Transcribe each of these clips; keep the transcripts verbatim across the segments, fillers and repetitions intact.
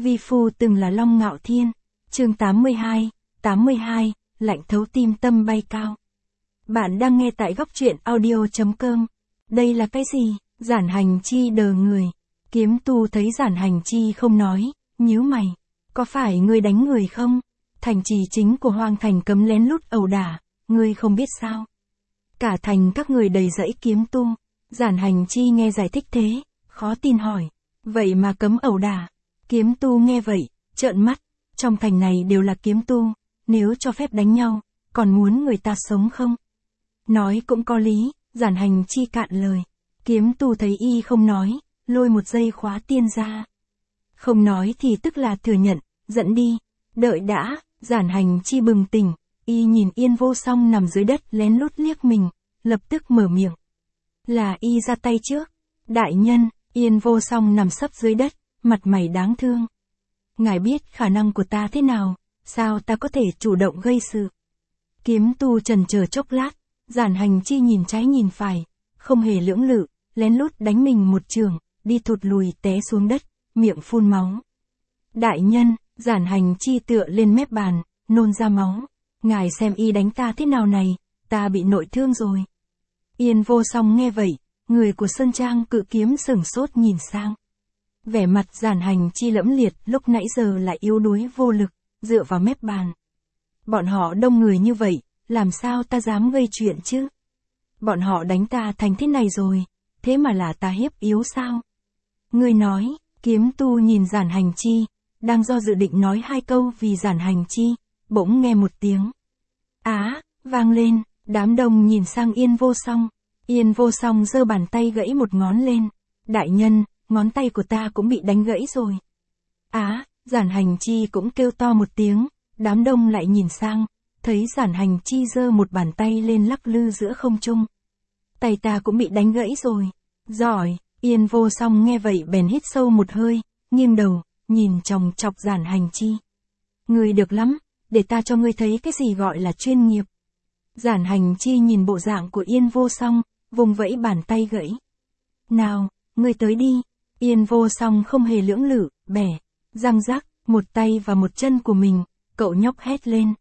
Vi phu từng là Long Ngạo Thiên. Chương tám mươi hai, tám mươi hai, lạnh thấu tim tâm bay cao. Bạn đang nghe tại góc truyện audio chấm com. Đây là cái gì? Giản Hành Chi đờ người. Kiếm tu thấy Giản Hành Chi không nói, nhíu mày. Có phải ngươi đánh người không? Thành trì chính của Hoang Thành cấm lén lút ẩu đả, ngươi không biết sao? Cả thành các người đầy dẫy kiếm tu. Giản Hành Chi nghe giải thích thế, khó tin hỏi. Vậy mà cấm ẩu đả? Kiếm tu nghe vậy, trợn mắt. Trong thành này đều là kiếm tu, nếu cho phép đánh nhau, còn muốn người ta sống không? Nói cũng có lý, Giản Hành Chi cạn lời. Kiếm tu thấy y không nói, lôi một dây khóa tiên ra. Không nói thì tức là thừa nhận, dẫn đi. Đợi đã, Giản Hành Chi bừng tỉnh, y nhìn Yên Vô Song nằm dưới đất lén lút liếc mình, lập tức mở miệng. Là y ra tay trước. Đại nhân, Yên Vô Song nằm sấp dưới đất, mặt mày đáng thương. Ngài biết khả năng của ta thế nào, sao ta có thể chủ động gây sự? Kiếm tu trần chờ chốc lát, Giản Hành Chi nhìn trái nhìn phải, không hề lưỡng lự, lén lút đánh mình một trường, đi thụt lùi té xuống đất, miệng phun máu. Đại nhân, Giản Hành Chi tựa lên mép bàn, nôn ra máu. Ngài xem y đánh ta thế nào này, ta bị nội thương rồi. Yên Vô Song nghe vậy, người của Sơn Trang Cự Kiếm sửng sốt nhìn sang. Vẻ mặt Giản Hành Chi lẫm liệt lúc nãy giờ lại yếu đuối vô lực, dựa vào mép bàn. Bọn họ đông người như vậy, làm sao ta dám gây chuyện chứ? Bọn họ đánh ta thành thế này rồi, thế mà là ta hiếp yếu sao? Ngươi nói, kiếm tu nhìn Giản Hành Chi, đang do dự định nói hai câu vì Giản Hành Chi, bỗng nghe một tiếng. Á, vang lên, đám đông nhìn sang Yên Vô Song. Yên Vô Song giơ bàn tay gãy một ngón lên. Đại nhân, ngón tay của ta cũng bị đánh gãy rồi. Á, Giản Hành Chi cũng kêu to một tiếng, đám đông lại nhìn sang, thấy Giản Hành Chi giơ một bàn tay lên lắc lư giữa không trung. Tay ta cũng bị đánh gãy rồi. Giỏi, Yên Vô Song nghe vậy bèn hít sâu một hơi, nghiêng đầu, nhìn chòng chọc Giản Hành Chi. Ngươi được lắm, để ta cho ngươi thấy cái gì gọi là chuyên nghiệp. Giản Hành Chi nhìn bộ dạng của Yên Vô Song, vùng vẫy bàn tay gãy. Nào, ngươi tới đi. Yên Vô Song không hề lưỡng lự, bẻ, răng rắc, một tay và một chân của mình, cậu nhóc hét lên.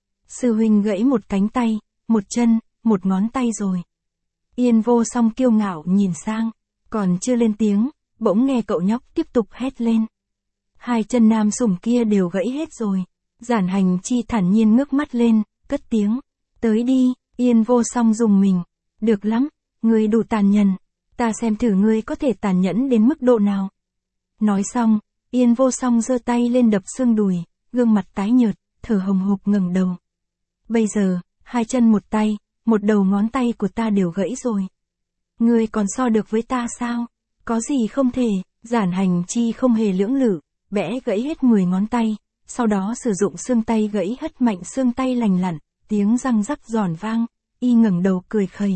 Sư huynh gãy một cánh tay, một chân, một ngón tay rồi. Yên Vô Song kiêu ngạo nhìn sang, còn chưa lên tiếng, bỗng nghe cậu nhóc tiếp tục hét lên. Hai chân nam sủng kia đều gãy hết rồi. Giản Hành Chi thản nhiên ngước mắt lên, cất tiếng. Tới đi, Yên Vô Song dùng mình. Được lắm, ngươi đủ tàn nhẫn. Ta xem thử ngươi có thể tàn nhẫn đến mức độ nào. Nói xong, Yên Vô Song giơ tay lên đập xương đùi, gương mặt tái nhợt, thở hồng hộc ngẩng đầu. Bây giờ, hai chân một tay, một đầu ngón tay của ta đều gãy rồi. Ngươi còn so được với ta sao? Có gì không thể? Giản Hành Chi không hề lưỡng lự, bẻ gãy hết mười ngón tay, sau đó sử dụng xương tay gãy hất mạnh xương tay lành lặn, tiếng răng rắc giòn vang, y ngẩng đầu cười khẩy.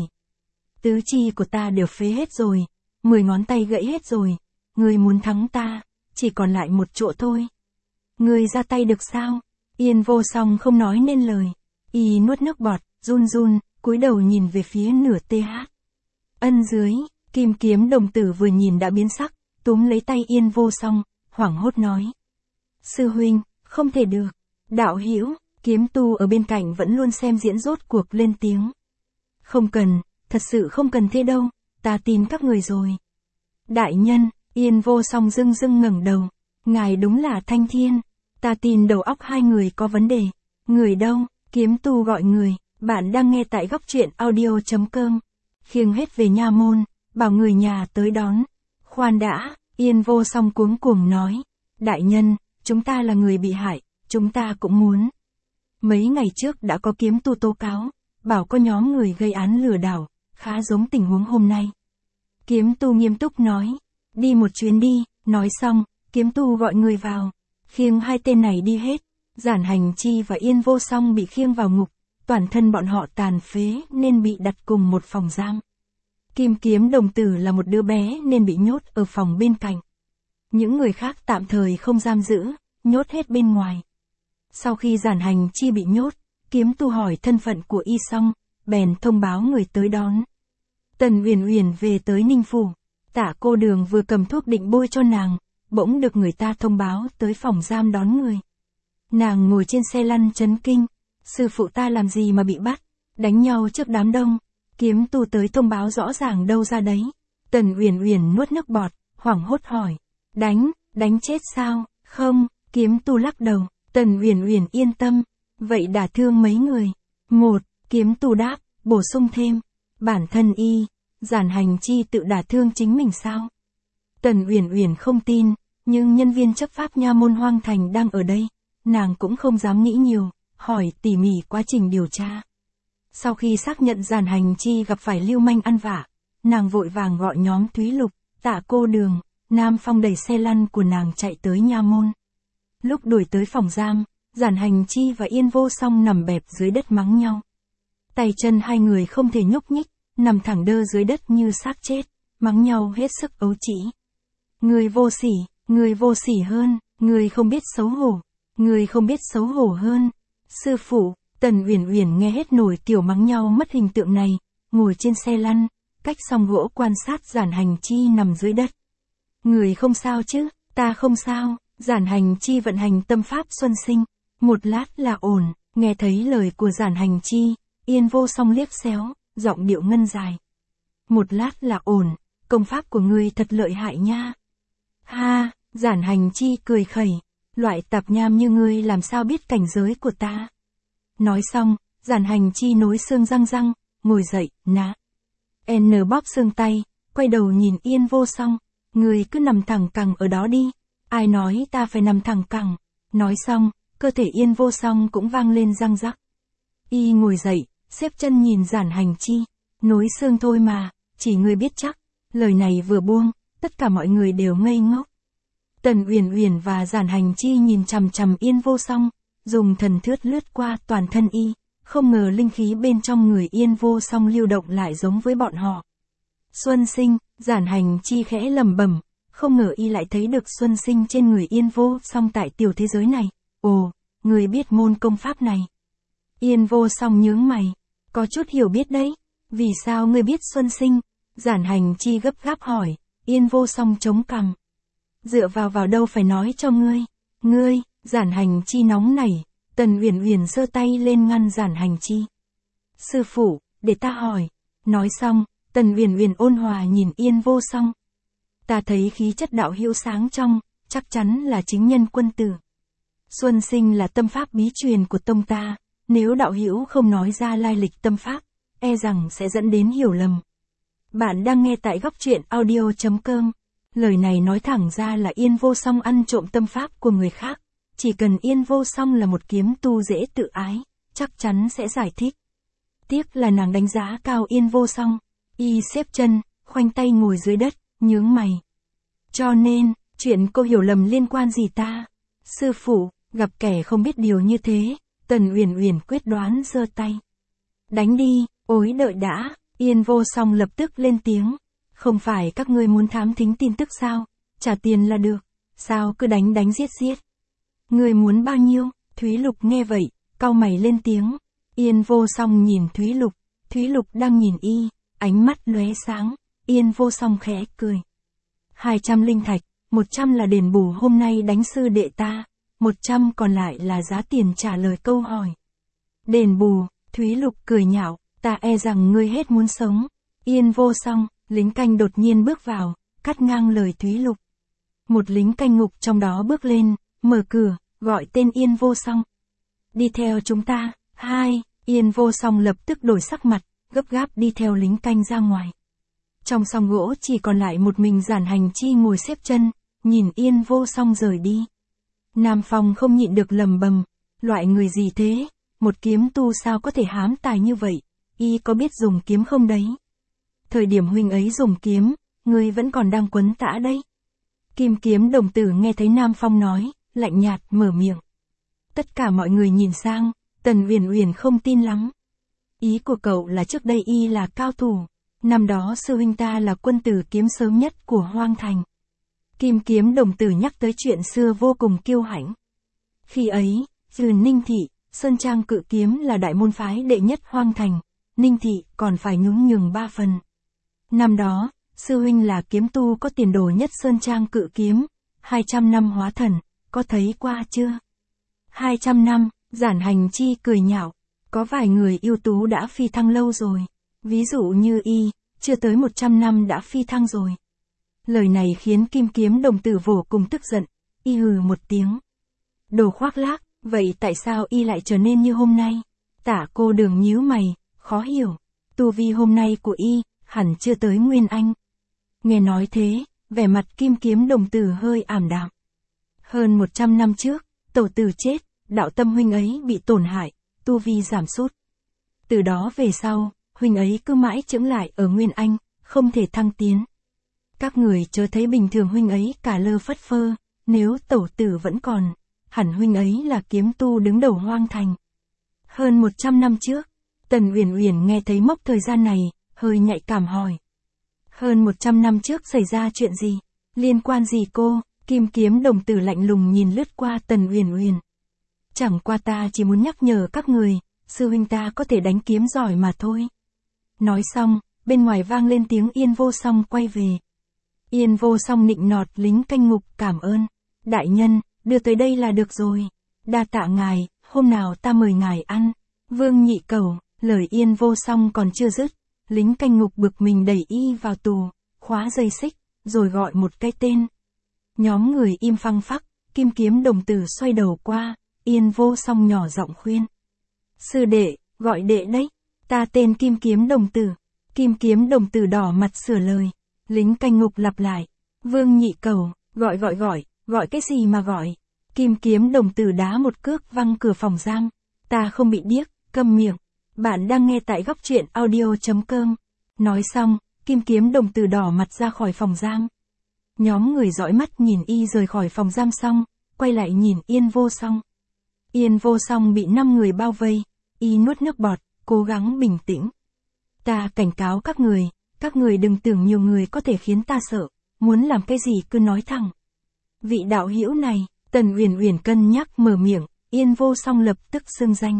Tứ chi của ta đều phế hết rồi, mười ngón tay gãy hết rồi, ngươi muốn thắng ta, chỉ còn lại một chỗ thôi. Ngươi ra tay được sao? Yên Vô Song không nói nên lời, y nuốt nước bọt, run run, cúi đầu nhìn về phía nửa th. Ân dưới, Kim Kiếm đồng tử vừa nhìn đã biến sắc, túm lấy tay Yên Vô Song, hoảng hốt nói. Sư huynh, không thể được. Đạo hữu, kiếm tu ở bên cạnh vẫn luôn xem diễn rốt cuộc lên tiếng. Không cần, thật sự không cần thế đâu, ta tin các người rồi. Đại nhân, Yên Vô Song dưng dưng ngẩng đầu. Ngài đúng là Thanh Thiên, ta tin đầu óc hai người có vấn đề. Người đâu? Kiếm tu gọi người. Bạn đang nghe tại góc truyện audio chấm com. Khiêng hết về nha môn, bảo người nhà tới đón. Khoan đã, Yên Vô Song cuống cuồng nói. Đại nhân, chúng ta là người bị hại, chúng ta cũng muốn. Mấy ngày trước đã có kiếm tu tố cáo, bảo có nhóm người gây án lừa đảo, khá giống tình huống hôm nay. Kiếm tu nghiêm túc nói. Đi một chuyến đi, nói xong, kiếm tu gọi người vào. Khiêng hai tên này đi hết. Giản Hành Chi và Yên Vô Song bị khiêng vào ngục, toàn thân bọn họ tàn phế nên bị đặt cùng một phòng giam. Kim Kiếm đồng tử là một đứa bé nên bị nhốt ở phòng bên cạnh. Những người khác tạm thời không giam giữ, nhốt hết bên ngoài. Sau khi Giản Hành Chi bị nhốt, kiếm tu hỏi thân phận của y xong, bèn thông báo người tới đón. Tần Uyển Uyển về tới Ninh Phủ, Tả cô đường vừa cầm thuốc định bôi cho nàng, bỗng được người ta thông báo tới phòng giam đón người. Nàng ngồi trên xe lăn chấn kinh, sư phụ ta làm gì mà bị bắt, đánh nhau trước đám đông, kiếm tu tới thông báo rõ ràng đâu ra đấy. Tần Uyển Uyển nuốt nước bọt, hoảng hốt hỏi, đánh, đánh chết sao? Không, kiếm tu lắc đầu. Tần Uyển Uyển yên tâm, vậy đả thương mấy người? Một, kiếm tu đáp, bổ sung thêm, bản thân y, Giản Hành Chi tự đả thương chính mình sao? Tần Uyển Uyển không tin, nhưng nhân viên chấp pháp nha môn Hoang Thành đang ở đây, nàng cũng không dám nghĩ nhiều, hỏi tỉ mỉ quá trình điều tra. Sau khi xác nhận Giản Hành Chi gặp phải lưu manh ăn vạ, nàng vội vàng gọi nhóm Thúy Lục, Tạ cô đường, Nam Phong đẩy xe lăn của nàng chạy tới nha môn. Lúc đuổi tới phòng giam, Giản Hành Chi và Yên Vô Song nằm bẹp dưới đất mắng nhau. Tay chân hai người không thể nhúc nhích, nằm thẳng đơ dưới đất như xác chết, mắng nhau hết sức ấu trĩ. Người vô sỉ, người vô sỉ hơn, người không biết xấu hổ, người không biết xấu hổ hơn. Sư phụ, Tần Uyển Uyển nghe hết nổi tiểu mắng nhau mất hình tượng này, ngồi trên xe lăn, cách song gỗ quan sát Giản Hành Chi nằm dưới đất. Người không sao chứ? Ta không sao. Giản Hành Chi vận hành tâm pháp xuân sinh, một lát là ổn. Nghe thấy lời của Giản Hành Chi, Yên Vô Song liếc xéo, giọng điệu ngân dài. Một lát là ổn, công pháp của ngươi thật lợi hại nha. Ha, Giản Hành Chi cười khẩy, loại tạp nham như ngươi làm sao biết cảnh giới của ta. Nói xong, Giản Hành Chi nối xương răng răng, ngồi dậy, ná. N bóp xương tay, quay đầu nhìn Yên Vô Song, ngươi cứ nằm thẳng cẳng ở đó đi. Ai nói ta phải nằm thẳng cẳng. Nói xong, cơ thể Yên Vô Song cũng vang lên răng rắc. Y ngồi dậy, xếp chân nhìn Giản Hành Chi, nối xương thôi mà, chỉ ngươi biết chắc. Lời này vừa buông, tất cả mọi người đều ngây ngốc. Tần Uyển Uyển và Giản Hành Chi nhìn chằm chằm Yên Vô Song, dùng thần thướt lướt qua toàn thân y, không ngờ linh khí bên trong người Yên Vô Song lưu động lại giống với bọn họ. Xuân sinh, Giản Hành Chi khẽ lẩm bẩm, không ngờ y lại thấy được xuân sinh trên người Yên Vô Song tại tiểu thế giới này. Ồ, người biết môn công pháp này. Yên Vô Song nhướng mày, có chút hiểu biết đấy. Vì sao ngươi biết xuân sinh? Giản Hành Chi gấp gáp hỏi. Yên Vô Song chống cằm. Dựa vào vào đâu phải nói cho ngươi. Ngươi, Giản Hành Chi nóng nảy. Tần Uyển Uyển giơ tay lên ngăn Giản Hành Chi. Sư phụ, để ta hỏi. Nói xong, Tần Uyển Uyển ôn hòa nhìn Yên Vô Song. Ta thấy khí chất đạo hữu sáng trong, chắc chắn là chính nhân quân tử. Xuân sinh là tâm pháp bí truyền của tông ta, nếu đạo hữu không nói ra lai lịch tâm pháp, e rằng sẽ dẫn đến hiểu lầm. Bạn đang nghe tại góc truyện audio chấm com. Lời này nói thẳng ra là Yên Vô Song ăn trộm tâm pháp của người khác. Chỉ cần Yên Vô Song là một kiếm tu dễ tự ái, chắc chắn sẽ giải thích. Tiếc là nàng đánh giá cao Yên Vô Song. Y xếp chân, khoanh tay ngồi dưới đất, nhướng mày. Cho nên, chuyện cô hiểu lầm liên quan gì ta? Sư phụ, gặp kẻ không biết điều như thế, Tần Uyển Uyển quyết đoán giơ tay. Đánh đi, ối đợi đã, Yên Vô Song lập tức lên tiếng. Không phải các ngươi muốn thám thính tin tức sao? Trả tiền là được. Sao cứ đánh đánh giết giết? Ngươi muốn bao nhiêu? Thúy Lục nghe vậy, cau mày lên tiếng. Yên Vô Song nhìn Thúy Lục, Thúy Lục đang nhìn y, ánh mắt lóe sáng. Yên Vô Song khẽ cười. Hai trăm linh thạch, một trăm là đền bù hôm nay đánh sư đệ ta, một trăm còn lại là giá tiền trả lời câu hỏi. Đền bù, Thúy Lục cười nhạo, ta e rằng ngươi hết muốn sống. Yên Vô Song, lính canh đột nhiên bước vào, cắt ngang lời Thúy Lục. Một lính canh ngục trong đó bước lên, mở cửa, gọi tên Yên Vô Song. Đi theo chúng ta. Hai, Yên Vô Song lập tức đổi sắc mặt, gấp gáp đi theo lính canh ra ngoài. Trong song gỗ chỉ còn lại một mình Giản Hành Chi ngồi xếp chân, nhìn Yên Vô Song rời đi. Nam Phong không nhịn được lầm bầm, loại người gì thế, một kiếm tu sao có thể hám tài như vậy, y có biết dùng kiếm không đấy? Thời điểm huynh ấy dùng kiếm, ngươi vẫn còn đang quấn tã đấy. Kim Kiếm đồng tử nghe thấy Nam Phong nói, lạnh nhạt mở miệng. Tất cả mọi người nhìn sang, Tần Uyển Uyển không tin lắm. Ý của cậu là trước đây y là cao thủ, năm đó sư huynh ta là quân tử kiếm sớm nhất của Hoang Thành. Kim Kiếm đồng tử nhắc tới chuyện xưa vô cùng kiêu hãnh. Khi ấy, trừ Ninh Thị, Sơn Trang Cự Kiếm là đại môn phái đệ nhất Hoang Thành, Ninh Thị còn phải nhún nhường ba phần. Năm đó, sư huynh là kiếm tu có tiền đồ nhất Sơn Trang Cự Kiếm, hai trăm năm hóa thần, có thấy qua chưa? hai trăm năm, Giản Hành Chi cười nhạo, có vài người ưu tú đã phi thăng lâu rồi. Ví dụ như y, chưa tới một trăm năm đã phi thăng rồi. Lời này khiến Kim Kiếm Đồng Tử vô cùng tức giận, y hừ một tiếng. Đồ khoác lác, vậy tại sao y lại trở nên như hôm nay? Tả Cô Đường nhíu mày, khó hiểu. Tu vi hôm nay của y, hẳn chưa tới Nguyên Anh. Nghe nói thế, vẻ mặt Kim Kiếm Đồng Tử hơi ảm đạm. Hơn một trăm năm trước, tổ tử chết, đạo tâm huynh ấy bị tổn hại, tu vi giảm sút. Từ đó về sau, huynh ấy cứ mãi chững lại ở Nguyên Anh, không thể thăng tiến. Các người chớ thấy bình thường huynh ấy cả lơ phất phơ, nếu tổ tử vẫn còn, hẳn huynh ấy là kiếm tu đứng đầu hoang thành. Hơn một trăm năm trước, Tần Uyển Uyển nghe thấy mốc thời gian này, hơi nhạy cảm hỏi. Hơn một trăm năm trước xảy ra chuyện gì? Liên quan gì cô? Kim Kiếm Đồng Tử lạnh lùng nhìn lướt qua Tần Uyển Uyển. Chẳng qua ta chỉ muốn nhắc nhở các người, sư huynh ta có thể đánh kiếm giỏi mà thôi. Nói xong, bên ngoài vang lên tiếng Yên Vô Song quay về. Yên Vô Song nịnh nọt lính canh ngục cảm ơn. Đại nhân, đưa tới đây là được rồi. Đa tạ ngài, hôm nào ta mời ngài ăn. Vương Nhị Cẩu, lời Yên Vô Song còn chưa dứt. Lính canh ngục bực mình đẩy y vào tù, khóa dây xích, rồi gọi một cái tên. Nhóm người im phăng phắc, Kim Kiếm Đồng Tử xoay đầu qua, Yên Vô Song nhỏ giọng khuyên. Sư đệ, gọi đệ đấy, ta tên Kim Kiếm Đồng Tử. Kim Kiếm Đồng Tử đỏ mặt sửa lời. Lính canh ngục lặp lại. Vương Nhị Cẩu, gọi gọi gọi, gọi cái gì mà gọi. Kim Kiếm Đồng Tử đá một cước văng cửa phòng giam. Ta không bị điếc, câm miệng. Bạn đang nghe tại góc truyện audio chấm com. Nói xong, Kim Kiếm Đồng Tử đỏ mặt ra khỏi phòng giam. Nhóm người dõi mắt nhìn y rời khỏi phòng giam xong, quay lại nhìn Yên Vô Song. Yên Vô Song bị năm người bao vây, y nuốt nước bọt, cố gắng bình tĩnh. Ta cảnh cáo các người, các người đừng tưởng nhiều người có thể khiến ta sợ, muốn làm cái gì cứ nói thẳng. Vị đạo hữu này, Tần Uyển Uyển cân nhắc mở miệng, Yên Vô Song lập tức xưng danh.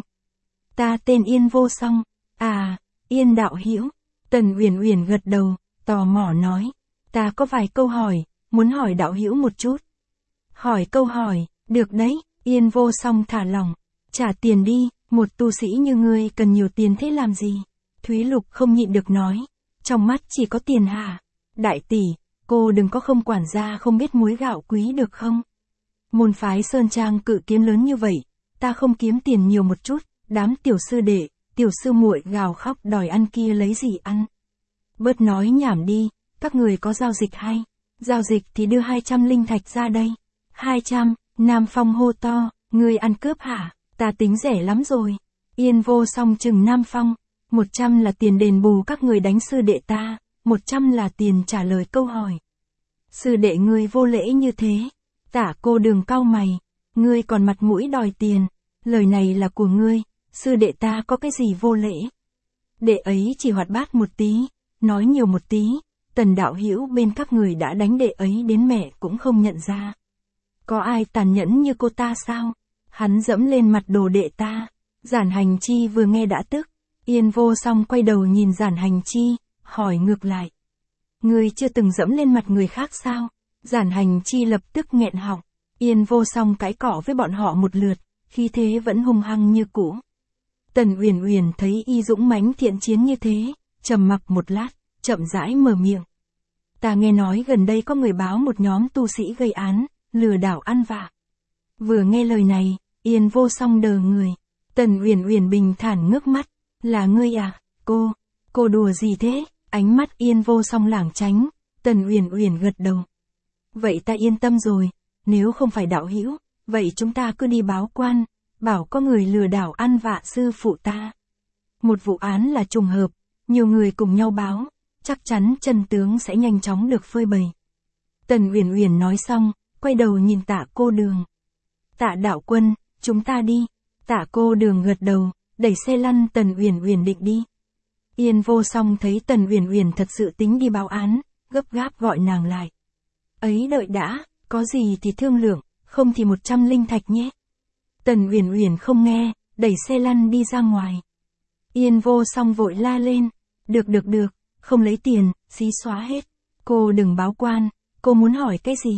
Ta tên Yên Vô Song. À, Yên đạo hữu. Tần Uyển Uyển gật đầu, tò mò nói, ta có vài câu hỏi, muốn hỏi đạo hữu một chút. Hỏi câu hỏi, được đấy. Yên Vô Song thả lỏng, trả tiền đi, một tu sĩ như ngươi cần nhiều tiền thế làm gì? Thúy Lục không nhịn được nói, trong mắt chỉ có tiền hả? Đại tỷ, cô đừng có không quản gia không biết muối gạo quý được không? Môn phái Sơn Trang cự kiếm lớn như vậy, ta không kiếm tiền nhiều một chút, đám tiểu sư đệ, tiểu sư muội gào khóc đòi ăn kia lấy gì ăn? Bớt nói nhảm đi, các người có giao dịch hay? Giao dịch thì đưa hai trăm linh thạch ra đây. hai trăm, Nam Phong hô to, ngươi ăn cướp hả? Ta tính rẻ lắm rồi. Yên Vô Song chừng Nam Phong, một trăm là tiền đền bù các người đánh sư đệ ta, một trăm là tiền trả lời câu hỏi. Sư đệ ngươi vô lễ như thế. Tả Cô Đường cau mày, ngươi còn mặt mũi đòi tiền, lời này là của ngươi, sư đệ ta có cái gì vô lễ? Đệ ấy chỉ hoạt bát một tí, nói nhiều một tí, Tần đạo hữu bên các người đã đánh đệ ấy đến mẹ cũng không nhận ra. Có ai tàn nhẫn như cô ta sao? Hắn dẫm lên mặt đồ đệ ta. Giản Hành Chi vừa nghe đã tức. Yên Vô Song quay đầu nhìn Giản Hành Chi, hỏi ngược lại. Ngươi chưa từng dẫm lên mặt người khác sao? Giản Hành Chi lập tức nghẹn họng. Yên Vô Song cãi cọ với bọn họ một lượt, khí thế vẫn hung hăng như cũ. Tần Uyển Uyển thấy y dũng mãnh thiện chiến như thế, trầm mặc một lát, chậm rãi mở miệng. Ta nghe nói gần đây có người báo một nhóm tu sĩ gây án, lừa đảo ăn vạ. Vừa nghe lời này, Yên Vô Song đờ người. Tần Uyển Uyển bình thản ngước mắt, là ngươi à, cô, cô đùa gì thế? Ánh mắt Yên Vô Song lảng tránh, Tần Uyển Uyển gật đầu. Vậy ta yên tâm rồi, nếu không phải đạo hữu, vậy chúng ta cứ đi báo quan, bảo có người lừa đảo ăn vạ sư phụ ta. Một vụ án là trùng hợp, nhiều người cùng nhau báo, chắc chắn chân tướng sẽ nhanh chóng được phơi bày. Tần Uyển Uyển nói xong, quay đầu nhìn Tạ Cô Đường. Tạ đạo quân, chúng ta đi. Tạ Cô Đường gật đầu, đẩy xe lăn Tần Uyển Uyển định đi. Yên Vô Song thấy Tần Uyển Uyển thật sự tính đi báo án, gấp gáp gọi nàng lại. Ấy đợi đã, có gì thì thương lượng, không thì một trăm linh thạch nhé. Tần Uyển Uyển không nghe, đẩy xe lăn đi ra ngoài. Yên Vô Song vội la lên, được được được, không lấy tiền, xí xóa hết. Cô đừng báo quan, cô muốn hỏi cái gì?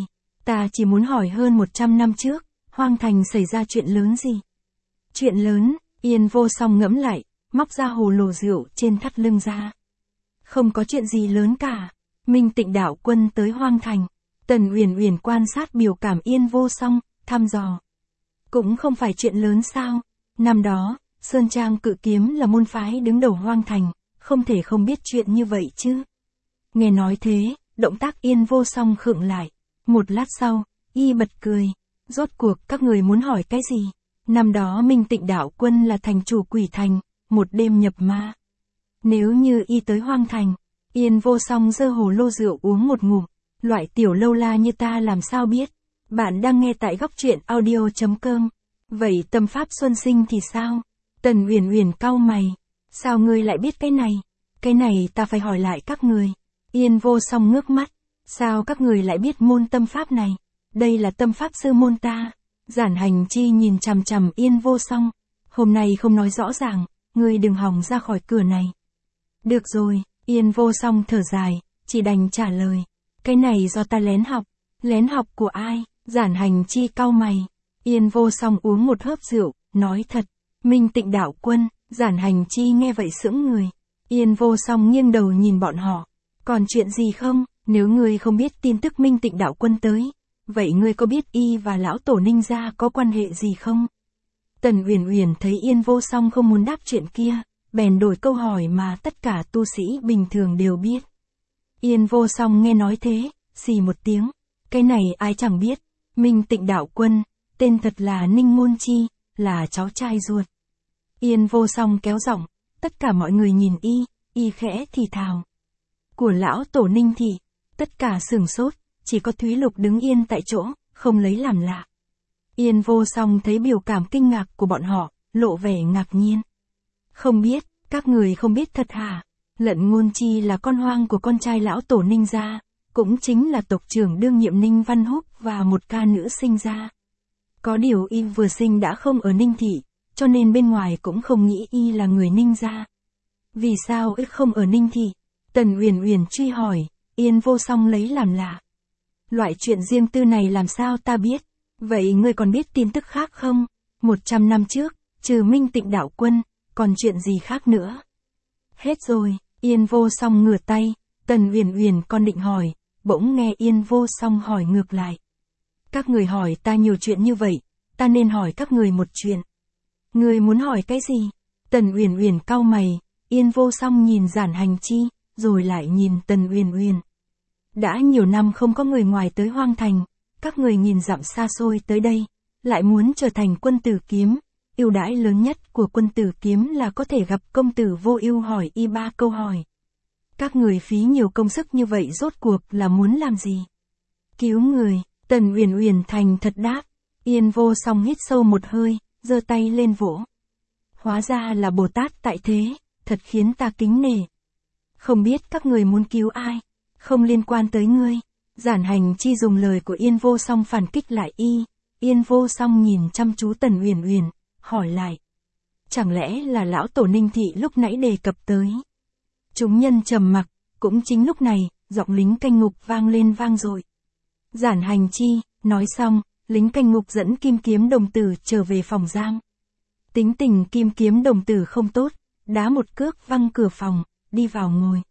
Ta chỉ muốn hỏi hơn một trăm năm trước, Hoang Thành xảy ra chuyện lớn gì? Chuyện lớn, Yên Vô Song ngẫm lại, móc ra hồ lô rượu trên thắt lưng ra. Không có chuyện gì lớn cả. Minh Tịnh đạo quân tới Hoang Thành. Tần Uyển Uyển quan sát biểu cảm Yên Vô Song, thăm dò. Cũng không phải chuyện lớn sao? Năm đó, Sơn Trang Cự Kiếm là môn phái đứng đầu Hoang Thành, không thể không biết chuyện như vậy chứ. Nghe nói thế, động tác Yên Vô Song khựng lại. Một lát sau, y bật cười. Rốt cuộc các người muốn hỏi cái gì? Năm đó Minh Tịnh đạo quân là thành chủ Quỷ Thành, một đêm nhập ma. Nếu như y tới Hoang Thành, Yên Vô Song giơ hồ lô rượu uống một ngụm. Loại tiểu lâu la như ta làm sao biết? Bạn đang nghe tại góc truyện audio.com. Vậy tâm pháp Xuân Sinh thì sao? Tần Uyển Uyển cau mày. Sao ngươi lại biết cái này? Cái này ta phải hỏi lại các người. Yên Vô Song ngước mắt. Sao các người lại biết môn tâm pháp này? Đây là tâm pháp sư môn ta. Giản Hành Chi nhìn chằm chằm Yên Vô Song. Hôm nay không nói rõ ràng, ngươi đừng hòng ra khỏi cửa này. Được rồi, Yên Vô Song thở dài, chỉ đành trả lời. Cái này do ta lén học. Lén học của ai? Giản Hành Chi cau mày. Yên Vô Song uống một hớp rượu, nói thật. Minh Tịnh đạo quân. Giản Hành Chi nghe vậy sững người. Yên Vô Song nghiêng đầu nhìn bọn họ. Còn chuyện gì không? Nếu ngươi không biết tin tức Minh Tịnh đạo quân tới, vậy ngươi có biết y và lão tổ Ninh gia có quan hệ gì không? Tần Uyển Uyển thấy Yên Vô Song không muốn đáp chuyện kia, bèn đổi câu hỏi mà tất cả tu sĩ bình thường đều biết. Yên Vô Song nghe nói thế, xì một tiếng. Cái này ai chẳng biết. Minh Tịnh đạo quân, tên thật là Ninh Môn Chi, là cháu trai ruột. Yên Vô Song kéo giọng, tất cả mọi người nhìn y, y khẽ thì thào. Của lão tổ Ninh thị, tất cả sửng sốt, chỉ có Thúy Lục đứng yên tại chỗ, không lấy làm lạ. Yên Vô Song thấy biểu cảm kinh ngạc của bọn họ, lộ vẻ ngạc nhiên. Không biết, các người không biết thật hả? Lận Ngôn Chi là con hoang của con trai lão tổ Ninh gia, cũng chính là tộc trưởng đương nhiệm Ninh Văn Húc và một ca nữ sinh ra. Có điều y vừa sinh đã không ở Ninh thị, cho nên bên ngoài cũng không nghĩ y là người Ninh gia. Vì sao y không ở Ninh thị? Tần Uyển Uyển truy hỏi. Yên Vô Song lấy làm lạ. Loại chuyện riêng tư này làm sao ta biết? Vậy ngươi còn biết tin tức khác không? Một trăm năm trước, trừ Minh Tịnh đạo quân, còn chuyện gì khác nữa? Hết rồi. Yên Vô Song ngửa tay. Tần Uyển Uyển còn định hỏi, bỗng nghe Yên Vô Song hỏi ngược lại. Các người hỏi ta nhiều chuyện như vậy, ta nên hỏi các người một chuyện. Người muốn hỏi cái gì? Tần Uyển Uyển cau mày. Yên Vô Song nhìn Giản Hành Chi, rồi lại nhìn Tần Uyển Uyển. Đã nhiều năm không có người ngoài tới Hoang Thành, các người nghìn dặm xa xôi tới đây, lại muốn trở thành quân tử kiếm. Ưu đãi lớn nhất của quân tử kiếm là có thể gặp công tử Vô Ưu hỏi y ba câu hỏi. Các người phí nhiều công sức như vậy rốt cuộc là muốn làm gì? Cứu người. Tần Uyển Uyển thành thật đáp. Yên Vô Song hít sâu một hơi, giơ tay lên vỗ. Hóa ra là Bồ Tát tại thế, thật khiến ta kính nể. Không biết các người muốn cứu ai? Không liên quan tới ngươi. Giản Hành Chi dùng lời của Yên Vô Song phản kích lại y. Yên Vô Song nhìn chăm chú Tần Uyển Uyển, hỏi lại. Chẳng lẽ là lão tổ Ninh thị lúc nãy đề cập tới? Chúng nhân trầm mặc, cũng chính lúc này, giọng lính canh ngục vang lên vang dội. Giản Hành Chi, nói xong, lính canh ngục dẫn Kim Kiếm đồng tử trở về phòng giam. Tính tình Kim Kiếm đồng tử không tốt, đá một cước văng cửa phòng, đi vào ngồi.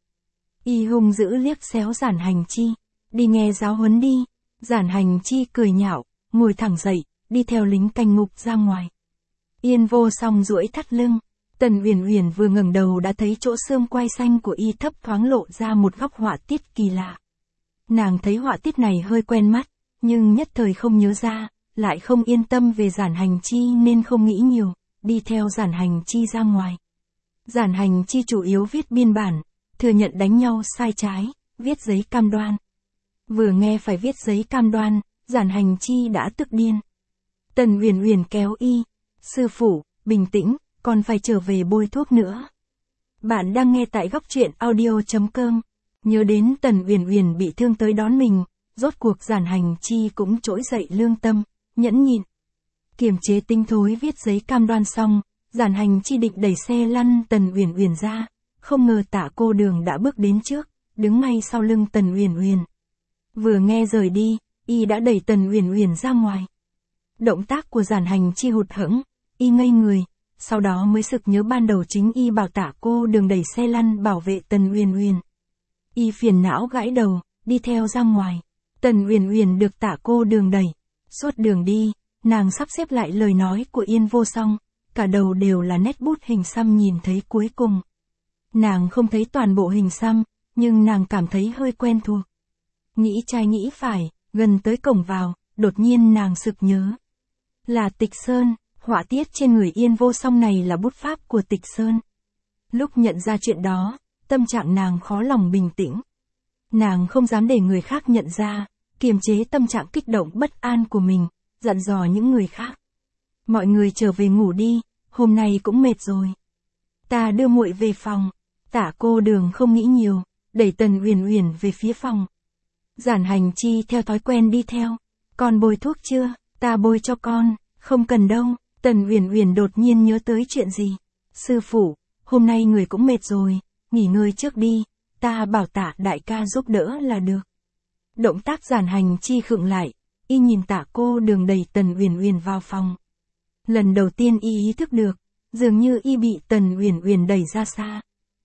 Y hung dữ liếc xéo Giản Hành Chi, đi nghe giáo huấn đi. Giản Hành Chi cười nhạo, ngồi thẳng dậy, đi theo lính canh ngục ra ngoài. Yên Vô Song duỗi thắt lưng. Tần Uyển Uyển vừa ngẩng đầu đã thấy chỗ xương quai xanh của y thấp thoáng lộ ra một góc họa tiết kỳ lạ. Nàng thấy họa tiết này hơi quen mắt, nhưng nhất thời không nhớ ra, lại không yên tâm về Giản Hành Chi nên không nghĩ nhiều, đi theo Giản Hành Chi ra ngoài. Giản Hành Chi chủ yếu viết biên bản, thừa nhận đánh nhau sai trái, viết giấy cam đoan. Vừa nghe phải viết giấy cam đoan, Giản Hành Chi đã tức điên. Tần Uyển Uyển kéo y. Sư phụ, bình tĩnh, còn phải trở về bôi thuốc nữa. Bạn đang nghe tại góc truyện audio.com. Nhớ đến Tần Uyển Uyển bị thương tới đón mình, rốt cuộc Giản Hành Chi cũng trỗi dậy lương tâm, nhẫn nhịn. Kiềm chế tinh thối viết giấy cam đoan xong, Giản Hành Chi định đẩy xe lăn Tần Uyển Uyển ra, không ngờ Tạ cô đường đã bước đến trước, đứng ngay sau lưng Tần Uyển Uyển. Vừa nghe rời đi, y đã đẩy Tần Uyển Uyển ra ngoài. Động tác của Giản Hành Chi hụt hẫng, y ngây người, sau đó mới sực nhớ ban đầu chính y bảo Tạ Cô Đường đẩy xe lăn bảo vệ Tần Uyển Uyển. Y phiền não gãi đầu, đi theo ra ngoài. Tần Uyển Uyển được Tạ Cô Đường đẩy. Suốt đường đi, nàng sắp xếp lại lời nói của Yên Vô Song, cả đầu đều là nét bút hình xăm nhìn thấy cuối cùng. Nàng không thấy toàn bộ hình xăm, nhưng nàng cảm thấy hơi quen thuộc. Nghĩ trái nghĩ phải, gần tới cổng vào, đột nhiên nàng sực nhớ. Là Tịch Sơn, họa tiết trên người Yên Vô Song này là bút pháp của Tịch Sơn. Lúc nhận ra chuyện đó, tâm trạng nàng khó lòng bình tĩnh. Nàng không dám để người khác nhận ra, kiềm chế tâm trạng kích động bất an của mình, dặn dò những người khác. Mọi người trở về ngủ đi, hôm nay cũng mệt rồi. Ta đưa muội về phòng. Tạ Cô Đường không nghĩ nhiều, đẩy Tần Uyển Uyển về phía phòng. Giản Hành Chi theo thói quen đi theo. Con bôi thuốc chưa? Ta bôi cho con. Không cần đâu. Tần Uyển Uyển đột nhiên nhớ tới chuyện gì. Sư phụ, hôm nay người cũng mệt rồi, nghỉ ngơi trước đi, ta bảo Tạ đại ca giúp đỡ là được. Động tác Giản Hành Chi khựng lại, y nhìn Tạ Cô Đường đẩy Tần Uyển Uyển vào phòng. Lần đầu tiên y ý thức được, dường như y bị Tần Uyển Uyển đẩy ra xa.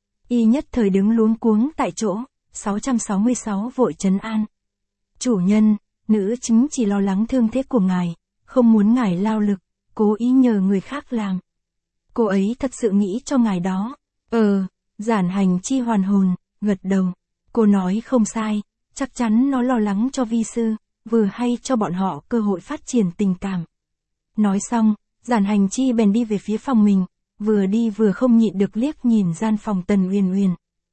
Y nhất thời đứng luống cuống tại chỗ, sáu trăm sáu mươi sáu vội trấn an. Chủ nhân, nữ chính chỉ lo lắng thương thế của ngài, không muốn ngài lao lực, cố ý nhờ người khác làm. Cô ấy thật sự nghĩ cho ngài đó. Ờ, Giản Hành Chi hoàn hồn, gật đầu. Cô nói không sai, chắc chắn nó lo lắng cho vi sư, vừa hay cho bọn họ cơ hội phát triển tình cảm. Nói xong, Giản Hành Chi bèn đi về phía phòng mình, vừa đi vừa không nhịn được liếc nhìn gian phòng Tần Uyển Uyển.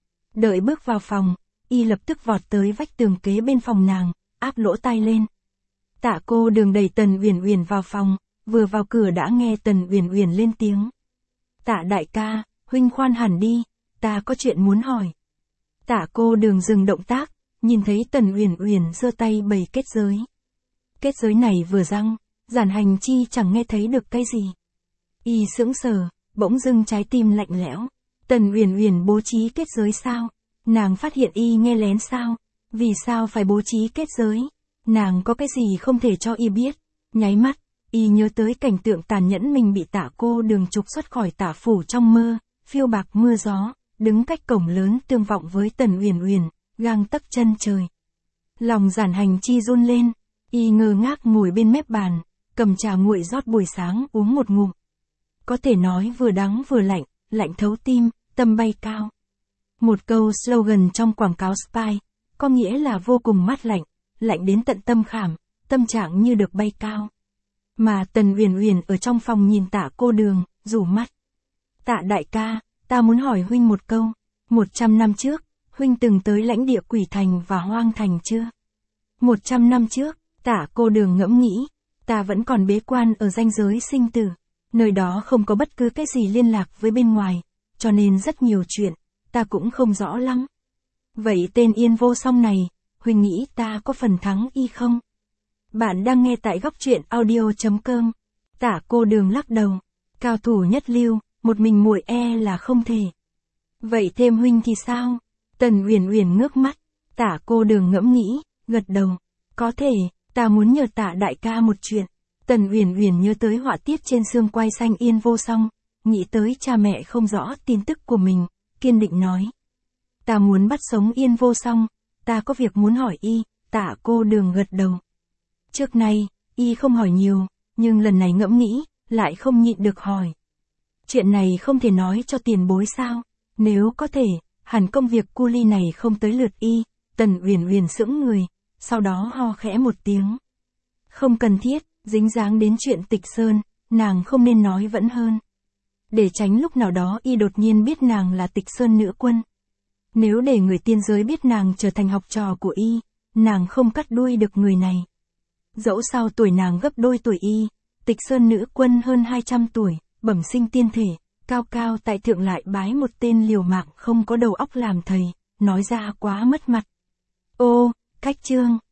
Đợi bước vào phòng, y lập tức vọt tới vách tường kế bên phòng nàng, áp lỗ tai lên. Tạ Cô Đường đẩy Tần Uyển Uyển vào phòng, vừa vào cửa đã nghe Tần Uyển Uyển lên tiếng. Tạ đại ca, huynh khoan hẳn đi, ta có chuyện muốn hỏi. Tạ Cô Đường dừng động tác, nhìn thấy Tần Uyển Uyển giơ tay bày kết giới. Kết giới này vừa răng, Giản Hành Chi chẳng nghe thấy được cái gì. Y sững sờ, bỗng dưng trái tim lạnh lẽo. Tần Uyển Uyển bố trí kết giới sao? Nàng phát hiện y nghe lén sao? Vì sao phải bố trí kết giới? Nàng có cái gì không thể cho y biết? Nháy mắt, y nhớ tới cảnh tượng tàn nhẫn mình bị Tạ Cô Đường trục xuất khỏi Tạ phủ trong mơ, phiêu bạc mưa gió, đứng cách cổng lớn tương vọng với Tần Uyển Uyển, gang tấc chân trời. Lòng Giản Hành Chi run lên, y ngơ ngác ngồi bên mép bàn, cầm trà nguội rót buổi sáng uống một ngụm. Có thể nói vừa đắng vừa lạnh, lạnh thấu tim, tâm bay cao. Một câu slogan trong quảng cáo Spy, có nghĩa là vô cùng mát lạnh, lạnh đến tận tâm khảm, tâm trạng như được bay cao. Mà Tần Uyển Uyển ở trong phòng nhìn Tạ Cô Đường, rủ mắt. Tạ đại ca, ta muốn hỏi huynh một câu, một trăm năm trước, huynh từng tới lãnh địa Quỷ Thành và Hoang Thành chưa? Một trăm năm trước, Tạ Cô Đường ngẫm nghĩ, ta vẫn còn bế quan ở ranh giới sinh tử, nơi đó không có bất cứ cái gì liên lạc với bên ngoài, cho nên rất nhiều chuyện, ta cũng không rõ lắm. Vậy tên Yên Vô Song này, huynh nghĩ ta có phần thắng y không? Bạn đang nghe tại góc truyện audio chấm com. Tạ Cô Đường lắc đầu, cao thủ nhất lưu, một mình muội e là không thể. Vậy thêm huynh thì sao? Tần Uyển Uyển ngước mắt, Tạ Cô Đường ngẫm nghĩ, gật đầu, có thể, ta muốn nhờ Tạ đại ca một chuyện. Tần Uyển Uyển nhớ tới họa tiết trên xương quai xanh Yên Vô Song, nghĩ tới cha mẹ không rõ tin tức của mình, kiên định nói. Ta muốn bắt sống Yên Vô Song, ta có việc muốn hỏi y. Tạ Cô Đường gật đầu. Trước nay, y không hỏi nhiều, nhưng lần này ngẫm nghĩ, lại không nhịn được hỏi. Chuyện này không thể nói cho tiền bối sao? Nếu có thể, hẳn công việc cu ly này không tới lượt y. Tần Uyển Uyển sững người, sau đó ho khẽ một tiếng. Không cần thiết, dính dáng đến chuyện Tịch Sơn, nàng không nên nói vẫn hơn. Để tránh lúc nào đó y đột nhiên biết nàng là Tịch Sơn nữ quân. Nếu để người tiên giới biết nàng trở thành học trò của y, nàng không cắt đuôi được người này. Dẫu sao tuổi nàng gấp đôi tuổi y, Tịch Sơn nữ quân hơn hai trăm tuổi, bẩm sinh tiên thể, cao cao tại thượng lại bái một tên liều mạng không có đầu óc làm thầy, nói ra quá mất mặt. Ô, cách chương.